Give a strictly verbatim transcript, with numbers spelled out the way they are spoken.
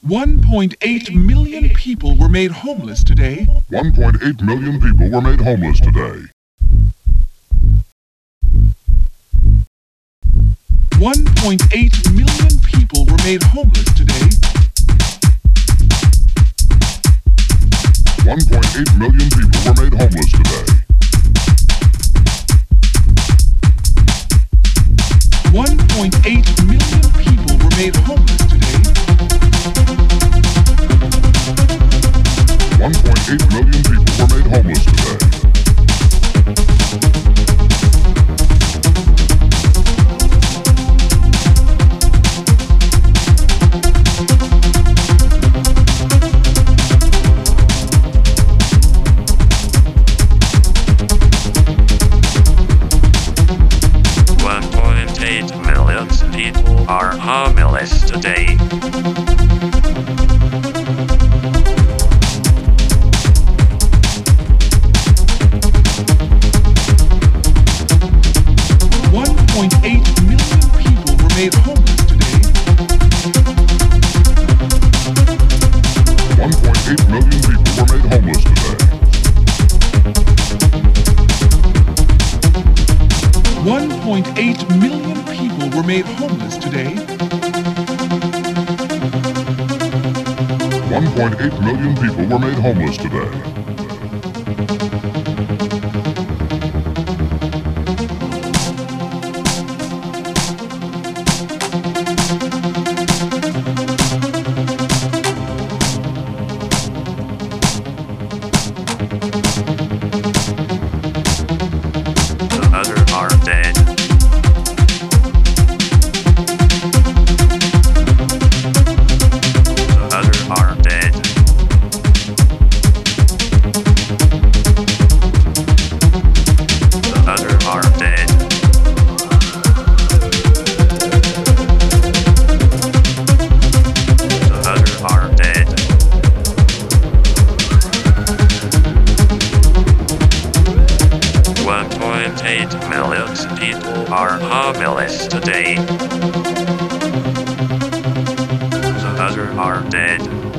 one point eight million people were made homeless today. one point eight million people were made homeless today. one point eight million people were made homeless today. one point eight million people were made homeless today. one point eight million people were made homeless today. one point eight million people were made homeless today. one point eight million people are homeless today. one point eight million people were made homeless today. one point eight million people were made homeless today. one point eight million people were made homeless today. one point eight million people were made homeless today. The others are dead. The others are dead. The others are dead. The others are dead. one point eight million people are homeless today. The others are dead.